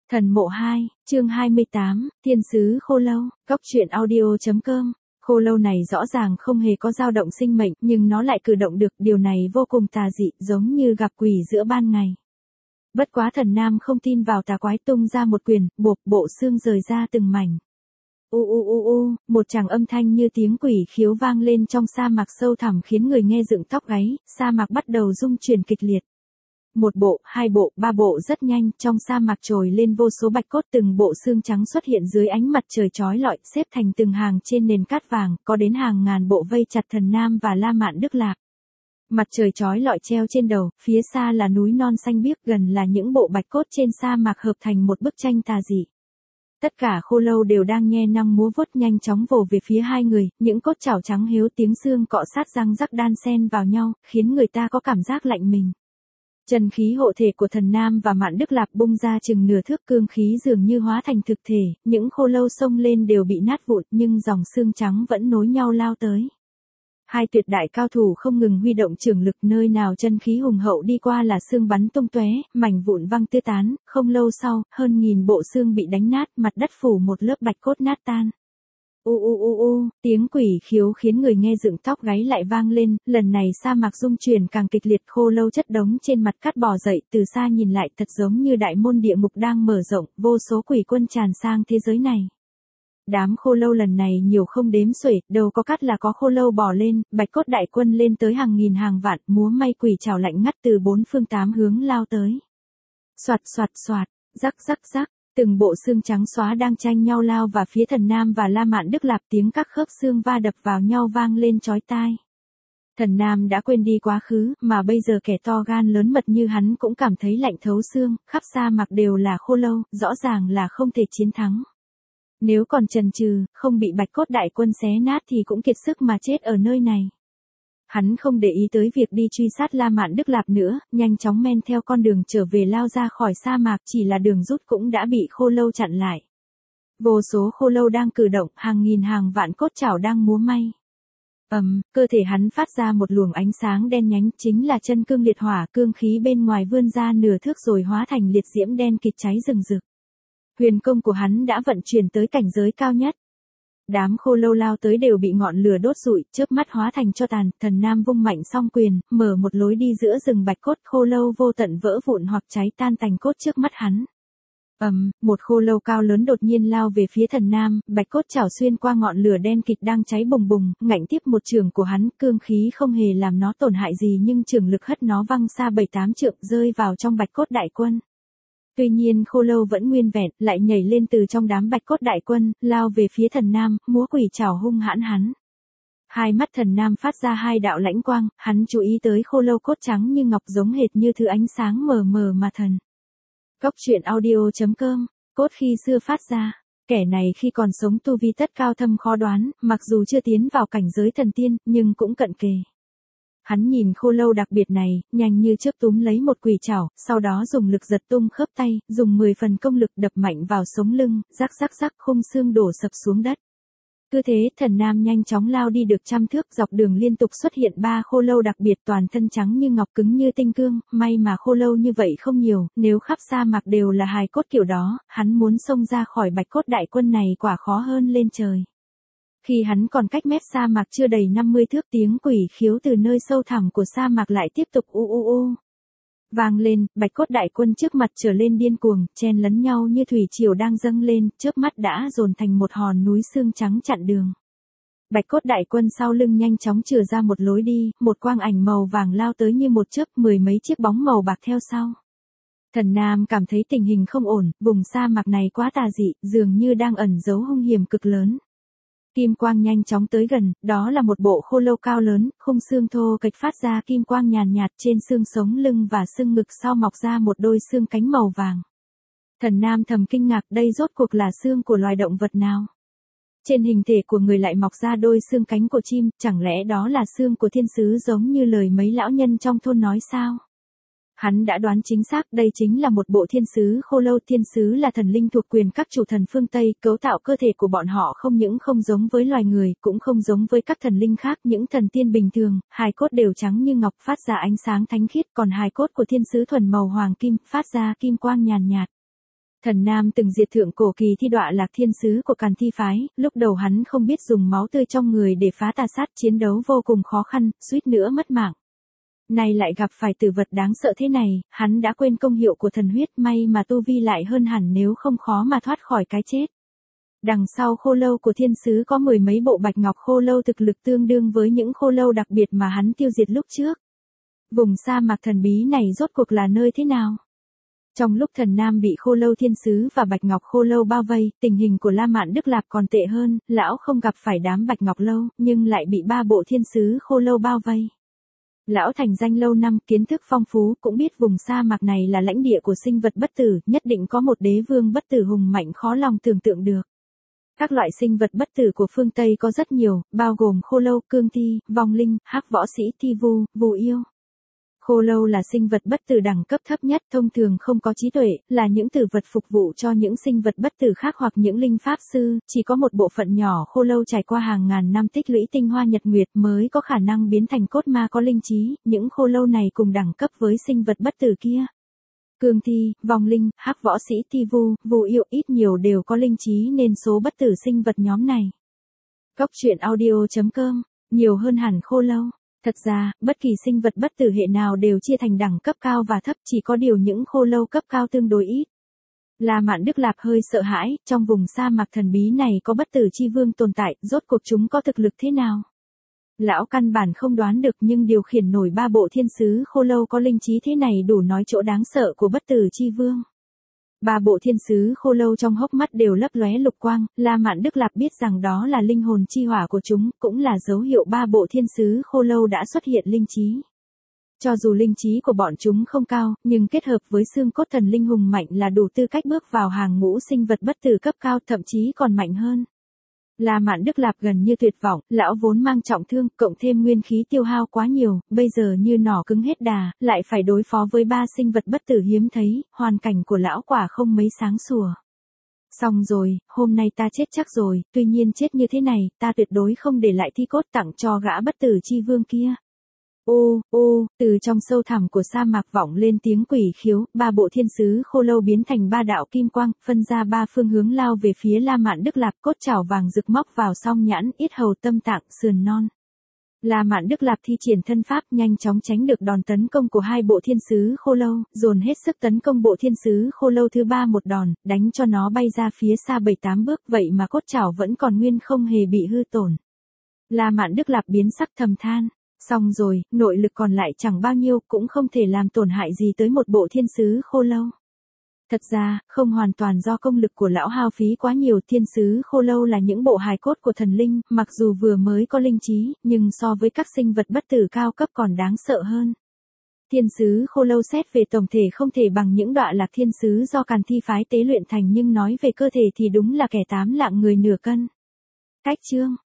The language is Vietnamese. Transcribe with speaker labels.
Speaker 1: Thần mộ 2, chương 28, Thiên sứ khô lâu, góc truyện audio.com. Khô lâu này rõ ràng không hề có dao động sinh mệnh, nhưng nó lại cử động được, điều này vô cùng tà dị, giống như gặp quỷ giữa ban ngày. Bất quá Thần Nam không tin vào tà quái, tung ra một quyền, bộp, bộ xương rời ra từng mảnh. Một tràng âm thanh như tiếng quỷ khiếu vang lên trong sa mạc sâu thẳm khiến người nghe dựng tóc gáy, sa mạc bắt đầu rung chuyển kịch liệt. Một bộ, hai bộ, ba bộ rất nhanh, trong sa mạc trồi lên vô số bạch cốt, từng bộ xương trắng xuất hiện dưới ánh mặt trời chói lọi, xếp thành từng hàng trên nền cát vàng, có đến hàng ngàn bộ vây chặt Thần Nam và La Mạn Đức Lạc. Mặt trời chói lọi treo trên đầu, phía xa là núi non xanh biếc, gần là những bộ bạch cốt trên sa mạc hợp thành một bức tranh tà dị. Tất cả khô lâu đều đang nhe nang múa vuốt nhanh chóng vồ về phía hai người, những cốt chảo trắng hiếu, tiếng xương cọ sát răng rắc đan xen vào nhau, khiến người ta có cảm giác lạnh mình. Chân khí hộ thể của Thần Nam và Mạn Đức Lạc bung ra chừng nửa thước, cương khí dường như hóa thành thực thể, những khô lâu xông lên đều bị nát vụn, nhưng dòng xương trắng vẫn nối nhau lao tới. Hai tuyệt đại cao thủ không ngừng huy động trường lực, nơi nào chân khí hùng hậu đi qua là xương bắn tung tóe, mảnh vụn văng tứ tán, không lâu sau, hơn nghìn bộ xương bị đánh nát, mặt đất phủ một lớp bạch cốt nát tan. Tiếng quỷ khiếu khiến người nghe dựng tóc gáy lại vang lên, lần này sa mạc rung chuyển càng kịch liệt, khô lâu chất đống trên mặt cát bò dậy, từ xa nhìn lại thật giống như đại môn địa ngục đang mở rộng, vô số quỷ quân tràn sang thế giới này. Đám khô lâu lần này nhiều không đếm xuể, đâu có cát là có khô lâu bò lên, bạch cốt đại quân lên tới hàng nghìn hàng vạn, múa may quỷ trảo lạnh ngắt từ bốn phương tám hướng lao tới. Soạt, rắc, từng bộ xương trắng xóa đang tranh nhau lao vào phía Thần Nam và La Mạn Đức Lạc, tiếng các khớp xương va đập vào nhau vang lên chói tai. Thần Nam đã quên đi quá khứ, mà bây giờ kẻ to gan lớn mật như hắn cũng cảm thấy lạnh thấu xương, khắp sa mạc đều là khô lâu, rõ ràng là không thể chiến thắng. Nếu còn chần chừ, không bị bạch cốt đại quân xé nát thì cũng kiệt sức mà chết ở nơi này. Hắn không để ý tới việc đi truy sát La Mạn Đức Lạc nữa, nhanh chóng men theo con đường trở về lao ra khỏi sa mạc, chỉ là đường rút cũng đã bị khô lâu chặn lại. Vô số khô lâu đang cử động, hàng nghìn hàng vạn cốt chảo đang múa may. Cơ thể hắn phát ra một luồng ánh sáng đen nhánh, chính là chân cương liệt hỏa, cương khí bên ngoài vươn ra nửa thước rồi hóa thành liệt diễm đen kịt cháy rừng rực. Huyền công của hắn đã vận chuyển tới cảnh giới cao nhất. Đám khô lâu lao tới đều bị ngọn lửa đốt rụi, chớp mắt hóa thành tro tàn. Thần Nam vung mạnh song quyền, mở một lối đi giữa rừng bạch cốt, khô lâu vô tận vỡ vụn hoặc cháy tan thành cốt trước mắt hắn. Một khô lâu cao lớn đột nhiên lao về phía Thần Nam, bạch cốt chảo xuyên qua ngọn lửa đen kịt đang cháy bùng bùng, ngạnh tiếp một chưởng của hắn, cương khí không hề làm nó tổn hại gì nhưng chưởng lực hất nó văng xa 7-8 trượng, rơi vào trong bạch cốt đại quân. Tuy nhiên khô lâu vẫn nguyên vẹn, lại nhảy lên từ trong đám bạch cốt đại quân, lao về phía Thần Nam, múa quỷ trảo hung hãn hắn. Hai mắt Thần Nam phát ra hai đạo lãnh quang, hắn chú ý tới khô lâu cốt trắng như ngọc, giống hệt như thứ ánh sáng mờ mờ mà thần. Góc truyện audio.com, cốt khi xưa phát ra, kẻ này khi còn sống tu vi tất cao thâm khó đoán, mặc dù chưa tiến vào cảnh giới thần tiên, nhưng cũng cận kề. Hắn nhìn khô lâu đặc biệt này, nhanh như chớp túm lấy một quỷ trảo, sau đó dùng lực giật tung khớp tay, dùng 10 phần công lực đập mạnh vào sống lưng, rắc, khung xương đổ sập xuống đất. Cứ thế, Thần Nam nhanh chóng lao đi được 100 thước, dọc đường liên tục xuất hiện 3 khô lâu đặc biệt, toàn thân trắng như ngọc, cứng như tinh cương, may mà khô lâu như vậy không nhiều, nếu khắp sa mạc đều là hài cốt kiểu đó, hắn muốn xông ra khỏi bạch cốt đại quân này quả khó hơn lên trời. Khi hắn còn cách mép sa mạc chưa đầy 50 thước, tiếng quỷ khiếu từ nơi sâu thẳm của sa mạc lại tiếp tục vang lên, bạch cốt đại quân trước mặt trở lên điên cuồng, chen lấn nhau như thủy triều đang dâng lên, chớp mắt đã dồn thành một hòn núi xương trắng chặn đường. Bạch cốt đại quân sau lưng nhanh chóng chừa ra một lối đi, một quang ảnh màu vàng lao tới như một chớp, 10 mấy chiếc bóng màu bạc theo sau. Thần Nam cảm thấy tình hình không ổn, vùng sa mạc này quá tà dị, dường như đang ẩn giấu hung hiểm cực lớn. Kim quang nhanh chóng tới gần, đó là một bộ khô lâu cao lớn, khung xương thô kệch phát ra kim quang nhàn nhạt, trên xương sống lưng và xương ngực sau mọc ra một đôi xương cánh màu vàng. Thần Nam thầm kinh ngạc, đây rốt cuộc là xương của loài động vật nào? Trên hình thể của người lại mọc ra đôi xương cánh của chim, chẳng lẽ đó là xương của thiên sứ giống như lời mấy lão nhân trong thôn nói sao? Hắn đã đoán chính xác, đây chính là một bộ thiên sứ khô lâu. Thiên sứ là thần linh thuộc quyền các chủ thần phương Tây, cấu tạo cơ thể của bọn họ không những không giống với loài người, cũng không giống với các thần linh khác, những thần tiên bình thường, hài cốt đều trắng như ngọc, phát ra ánh sáng thánh khiết, còn hài cốt của thiên sứ thuần màu hoàng kim, phát ra kim quang nhàn nhạt. Thần Nam từng diệt thượng cổ kỳ thi đọa lạc thiên sứ của Càn Thi phái, lúc đầu hắn không biết dùng máu tươi trong người để phá tà sát, chiến đấu vô cùng khó khăn, suýt nữa mất mạng. Nay lại gặp phải tử vật đáng sợ thế này, hắn đã quên công hiệu của thần huyết, may mà tu vi lại hơn hẳn, nếu không khó mà thoát khỏi cái chết. Đằng sau khô lâu của thiên sứ có 10 mấy bộ bạch ngọc khô lâu thực lực tương đương với những khô lâu đặc biệt mà hắn tiêu diệt lúc trước. Vùng sa mạc thần bí này rốt cuộc là nơi thế nào? Trong lúc Thần Nam bị khô lâu thiên sứ và bạch ngọc khô lâu bao vây, tình hình của La Mạn Đức Lạp còn tệ hơn, lão không gặp phải đám bạch ngọc lâu, nhưng lại bị 3 bộ thiên sứ khô lâu bao vây. Lão thành danh lâu năm, kiến thức phong phú, cũng biết vùng sa mạc này là lãnh địa của sinh vật bất tử, nhất định có một đế vương bất tử hùng mạnh khó lòng tưởng tượng được. Các loại sinh vật bất tử của phương Tây có rất nhiều, bao gồm khô lâu, cương thi, vong linh, hắc võ sĩ, thi vu, vù yêu. Khô lâu là sinh vật bất tử đẳng cấp thấp nhất, thông thường không có trí tuệ, là những tử vật phục vụ cho những sinh vật bất tử khác hoặc những linh pháp sư, chỉ có một bộ phận nhỏ khô lâu trải qua hàng ngàn năm tích lũy tinh hoa nhật nguyệt mới có khả năng biến thành cốt ma có linh trí, những khô lâu này cùng đẳng cấp với sinh vật bất tử kia. Cương thi, vong linh, hắc võ sĩ, thi vu, vù yêu ít nhiều đều có linh trí nên số bất tử sinh vật nhóm này. Cốc truyện audio.com, nhiều hơn hẳn khô lâu. Thật ra, bất kỳ sinh vật bất tử hệ nào đều chia thành đẳng cấp cao và thấp, chỉ có điều những khô lâu cấp cao tương đối ít. La Mạn Đức Lạp hơi sợ hãi, trong vùng sa mạc thần bí này có bất tử chi vương tồn tại, rốt cuộc chúng có thực lực thế nào? Lão căn bản không đoán được, nhưng điều khiển nổi 3 bộ thiên sứ khô lâu có linh trí thế này đủ nói chỗ đáng sợ của bất tử chi vương. 3 bộ thiên sứ khô lâu trong hốc mắt đều lấp lóe lục quang, La Mạn Đức Lạp biết rằng đó là linh hồn chi hỏa của chúng, cũng là dấu hiệu 3 bộ thiên sứ khô lâu đã xuất hiện linh trí. Cho dù linh trí của bọn chúng không cao, nhưng kết hợp với xương cốt thần linh hùng mạnh là đủ tư cách bước vào hàng ngũ sinh vật bất tử cấp cao, thậm chí còn mạnh hơn. La Mạn Đức Lạp gần như tuyệt vọng, lão vốn mang trọng thương, cộng thêm nguyên khí tiêu hao quá nhiều, bây giờ như nỏ cứng hết đà, lại phải đối phó với 3 sinh vật bất tử hiếm thấy, hoàn cảnh của lão quả không mấy sáng sủa. Xong rồi, hôm nay ta chết chắc rồi, tuy nhiên chết như thế này, ta tuyệt đối không để lại thi cốt tặng cho gã bất tử chi vương kia. Ô, ô, từ trong sâu thẳm của sa mạc vọng lên tiếng quỷ khiếu, 3 bộ thiên sứ khô lâu biến thành 3 đạo kim quang, phân ra 3 phương hướng lao về phía La Mạn Đức Lạp, cốt chảo vàng rực móc vào song nhãn, yết hầu, tâm tạng, sườn non. La Mạn Đức Lạp thi triển thân pháp nhanh chóng tránh được đòn tấn công của 2 bộ thiên sứ khô lâu, dồn hết sức tấn công bộ thiên sứ khô lâu thứ 3 một đòn, đánh cho nó bay ra phía xa 7-8 bước, vậy mà cốt chảo vẫn còn nguyên không hề bị hư tổn. La Mạn Đức Lạp biến sắc thầm than. Xong rồi, nội lực còn lại chẳng bao nhiêu, cũng không thể làm tổn hại gì tới một bộ thiên sứ khô lâu. Thật ra, không hoàn toàn do công lực của lão hao phí quá nhiều, thiên sứ khô lâu là những bộ hài cốt của thần linh, mặc dù vừa mới có linh trí, nhưng so với các sinh vật bất tử cao cấp còn đáng sợ hơn. Thiên sứ khô lâu xét về tổng thể không thể bằng những đọa lạc thiên sứ do Càn Thi phái tế luyện thành, nhưng nói về cơ thể thì đúng là kẻ 8 lạng người nửa cân. Cách chương